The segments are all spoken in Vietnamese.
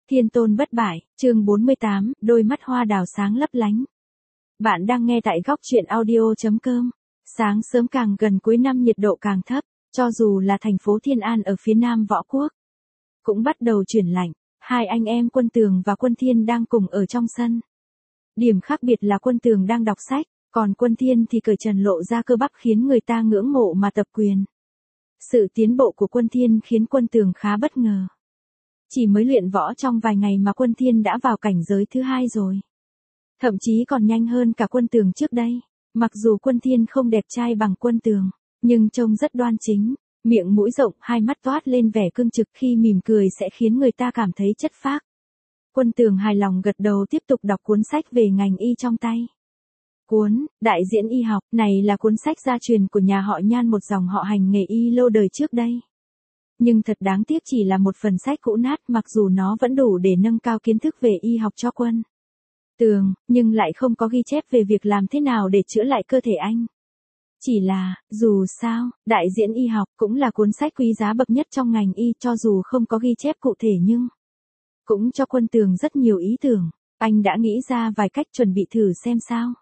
Thiên tôn bất bại, chương 48, đôi mắt hoa đào sáng lấp lánh. Bạn đang nghe tại góc truyện audio.com. Sáng sớm càng gần cuối năm nhiệt độ càng thấp, cho dù là thành phố Thiên An ở phía nam Võ Quốc, cũng bắt đầu chuyển lạnh. Hai anh em Quân Tường và Quân Thiên đang cùng ở trong sân. Điểm khác biệt là Quân Tường đang đọc sách, còn Quân Thiên thì cởi trần lộ ra cơ bắp khiến người ta ngưỡng mộ mà tập quyền. Sự tiến bộ của Quân Thiên khiến Quân Tường khá bất ngờ. Chỉ mới luyện võ trong vài ngày mà Quân Thiên đã vào cảnh giới thứ 2 rồi. Thậm chí còn nhanh hơn cả Quân Tường trước đây. Mặc dù Quân Thiên không đẹp trai bằng Quân Tường, nhưng trông rất đoan chính, miệng mũi rộng, hai mắt toát lên vẻ cương trực, khi mỉm cười sẽ khiến người ta cảm thấy chất phác. Quân Tường hài lòng gật đầu tiếp tục đọc cuốn sách về ngành y trong tay. Cuốn Đại diễn y học này là cuốn sách gia truyền của nhà họ Nhan, một dòng họ hành nghề y lâu đời trước đây. Nhưng thật đáng tiếc chỉ là một phần sách cũ nát, mặc dù nó vẫn đủ để nâng cao kiến thức về y học cho Quân Tường, nhưng lại không có ghi chép về việc làm thế nào để chữa lại cơ thể anh. Chỉ là, dù sao, Đại diễn y học cũng là cuốn sách quý giá bậc nhất trong ngành y, cho dù không có ghi chép cụ thể nhưng cũng cho Quân Tường rất nhiều ý tưởng. Anh đã nghĩ ra vài cách, chuẩn bị thử xem sao.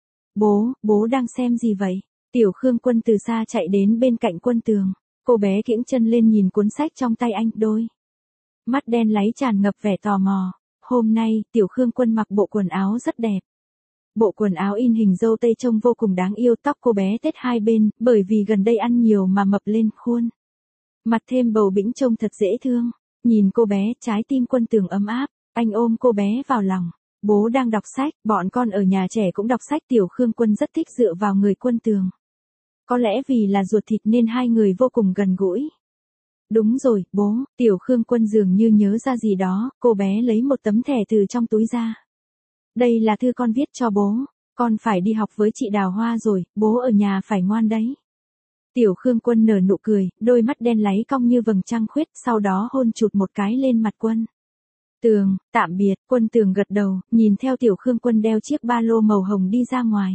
Bố đang xem gì vậy? Tiểu Khương Quân từ xa chạy đến bên cạnh Quân Tường. Cô bé kiễng chân lên nhìn cuốn sách trong tay anh, đôi mắt đen láy tràn ngập vẻ tò mò. Hôm nay, Tiểu Khương Quân mặc bộ quần áo rất đẹp. Bộ quần áo in hình dâu tây trông vô cùng đáng yêu, tóc cô bé tết hai bên, bởi vì gần đây ăn nhiều mà mập lên, khuôn mặt thêm bầu bĩnh trông thật dễ thương. Nhìn cô bé, trái tim Quân Tường ấm áp, anh ôm cô bé vào lòng. Bố đang đọc sách, bọn con ở nhà trẻ cũng đọc sách. Tiểu Khương Quân rất thích dựa vào người Quân Tường. Có lẽ vì là ruột thịt nên hai người vô cùng gần gũi. Đúng rồi, bố. Tiểu Khương Quân dường như nhớ ra gì đó, cô bé lấy một tấm thẻ từ trong túi ra. Đây là thư con viết cho bố. Con phải đi học với chị Đào Hoa rồi, bố ở nhà phải ngoan đấy. Tiểu Khương Quân nở nụ cười, đôi mắt đen láy cong như vầng trăng khuyết, sau đó hôn chụt một cái lên mặt Quân Tường. Tạm biệt. Quân Tường gật đầu, nhìn theo Tiểu Khương Quân đeo chiếc ba lô màu hồng đi ra ngoài.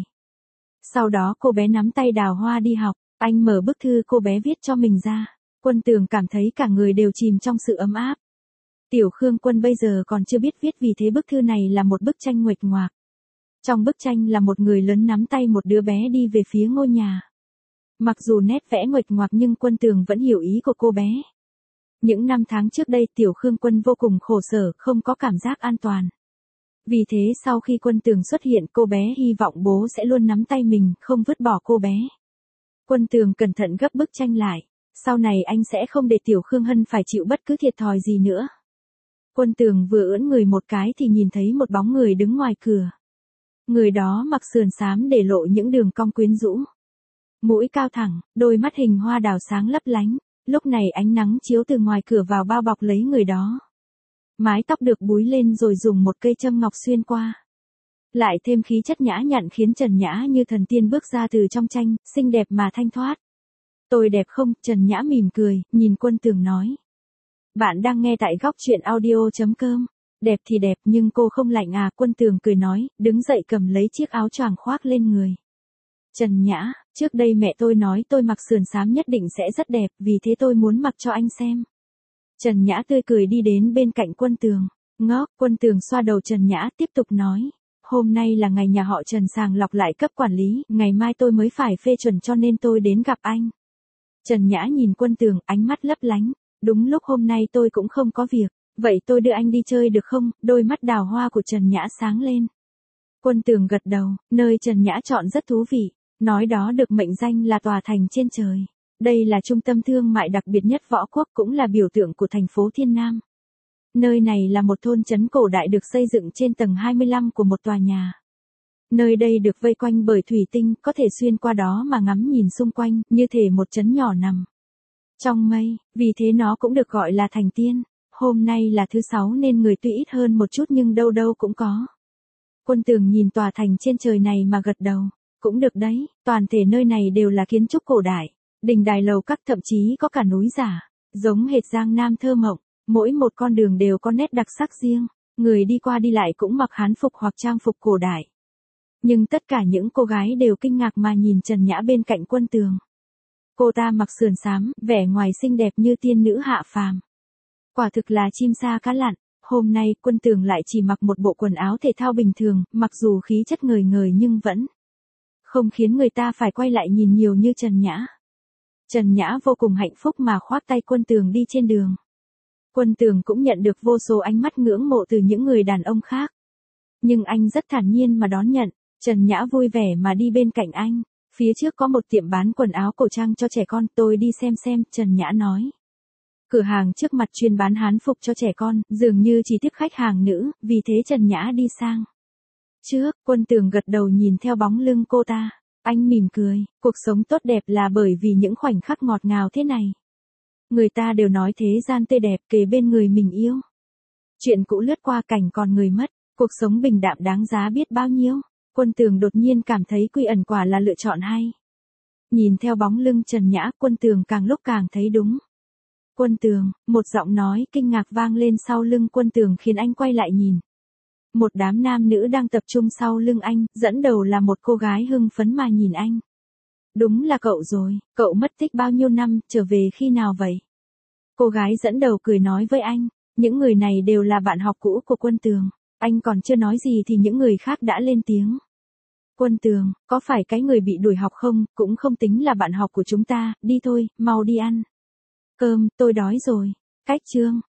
Sau đó cô bé nắm tay Đào Hoa đi học, anh mở bức thư cô bé viết cho mình ra. Quân Tường cảm thấy cả người đều chìm trong sự ấm áp. Tiểu Khương Quân bây giờ còn chưa biết viết, vì thế bức thư này là một bức tranh nguệch ngoạc. Trong bức tranh là một người lớn nắm tay một đứa bé đi về phía ngôi nhà. Mặc dù nét vẽ nguệch ngoạc nhưng Quân Tường vẫn hiểu ý của cô bé. Những năm tháng trước đây Tiểu Khương Quân vô cùng khổ sở, không có cảm giác an toàn. Vì thế sau khi Quân Tường xuất hiện, cô bé hy vọng bố sẽ luôn nắm tay mình, không vứt bỏ cô bé. Quân Tường cẩn thận gấp bức tranh lại. Sau này anh sẽ không để Tiểu Khương Hân phải chịu bất cứ thiệt thòi gì nữa. Quân Tường vừa ưỡn người một cái thì nhìn thấy một bóng người đứng ngoài cửa. Người đó mặc sườn xám để lộ những đường cong quyến rũ. Mũi cao thẳng, đôi mắt hình hoa đào sáng lấp lánh. Lúc này ánh nắng chiếu từ ngoài cửa vào bao bọc lấy người đó. Mái tóc được búi lên rồi dùng một cây châm ngọc xuyên qua. Lại thêm khí chất nhã nhặn khiến Trần Nhã như thần tiên bước ra từ trong tranh, xinh đẹp mà thanh thoát. Tôi đẹp không? Trần Nhã mỉm cười, nhìn Quân Tường nói. Bạn đang nghe tại góc truyện audio.com. Đẹp thì đẹp nhưng cô không lạnh à? Quân Tường cười nói, đứng dậy cầm lấy chiếc áo choàng khoác lên người. Trần Nhã, trước đây mẹ tôi nói tôi mặc sườn xám nhất định sẽ rất đẹp, vì thế tôi muốn mặc cho anh xem. Trần Nhã tươi cười đi đến bên cạnh Quân Tường. Ngốc. Quân Tường xoa đầu Trần Nhã tiếp tục nói. Hôm nay là ngày nhà họ Trần sàng lọc lại cấp quản lý, ngày mai tôi mới phải phê chuẩn cho nên tôi đến gặp anh. Trần Nhã nhìn Quân Tường, ánh mắt lấp lánh. Đúng lúc hôm nay tôi cũng không có việc, vậy tôi đưa anh đi chơi được không? Đôi mắt đào hoa của Trần Nhã sáng lên. Quân Tường gật đầu, nơi Trần Nhã chọn rất thú vị. Nói đó được mệnh danh là tòa thành trên trời. Đây là trung tâm thương mại đặc biệt nhất Võ Quốc, cũng là biểu tượng của thành phố Thiên Nam. Nơi này là một thôn trấn cổ đại được xây dựng trên tầng 25 của một tòa nhà. Nơi đây được vây quanh bởi thủy tinh, có thể xuyên qua đó mà ngắm nhìn xung quanh, như thể một trấn nhỏ nằm trong mây, vì thế nó cũng được gọi là thành tiên. Hôm nay là thứ 6 nên người tuy ít hơn một chút nhưng đâu đâu cũng có. Quân Tường nhìn tòa thành trên trời này mà gật đầu. Cũng được đấy, toàn thể nơi này đều là kiến trúc cổ đại. Đình đài lầu các, thậm chí có cả núi giả. Giống hệt Giang Nam thơ mộng. Mỗi một con đường đều có nét đặc sắc riêng. Người đi qua đi lại cũng mặc hán phục hoặc trang phục cổ đại. Nhưng tất cả những cô gái đều kinh ngạc mà nhìn Trần Nhã bên cạnh Quân Tường. Cô ta mặc sườn xám, vẻ ngoài xinh đẹp như tiên nữ hạ phàm. Quả thực là chim sa cá lặn. hôm nay Quân Tường lại chỉ mặc một bộ quần áo thể thao bình thường, mặc dù khí chất ngời ngời nhưng vẫn không khiến người ta phải quay lại nhìn nhiều như Trần Nhã. Trần Nhã vô cùng hạnh phúc mà khoác tay Quân Tường đi trên đường. Quân Tường cũng nhận được vô số ánh mắt ngưỡng mộ từ những người đàn ông khác. Nhưng anh rất thản nhiên mà đón nhận, Trần Nhã vui vẻ mà đi bên cạnh anh. Phía trước có một tiệm bán quần áo cổ trang cho trẻ con, tôi đi xem, Trần Nhã nói. Cửa hàng trước mặt chuyên bán hán phục cho trẻ con, dường như chỉ tiếp khách hàng nữ, vì thế Trần Nhã đi sang trước. Quân Tường gật đầu nhìn theo bóng lưng cô ta. Anh mỉm cười, cuộc sống tốt đẹp là bởi vì những khoảnh khắc ngọt ngào thế này. Người ta đều nói thế gian tươi đẹp kề bên người mình yêu. Chuyện cũ lướt qua cảnh còn người mất, cuộc sống bình đạm đáng giá biết bao nhiêu. Quân Tường đột nhiên cảm thấy Quy Ẩn quả là lựa chọn hay. Nhìn theo bóng lưng Trần Nhã, Quân Tường càng lúc càng thấy đúng. Quân Tường, một giọng nói kinh ngạc vang lên sau lưng Quân Tường khiến anh quay lại nhìn. Một đám nam nữ đang tập trung sau lưng anh, dẫn đầu là một cô gái hưng phấn mà nhìn anh. Đúng là cậu rồi, cậu mất tích bao nhiêu năm, trở về khi nào vậy? Cô gái dẫn đầu cười nói với anh, những người này đều là bạn học cũ của Quân Tường. Anh còn chưa nói gì thì những người khác đã lên tiếng. Quân Tường, có phải cái người bị đuổi học không, cũng không tính là bạn học của chúng ta, đi thôi, mau đi ăn cơm, tôi đói rồi. Cách chương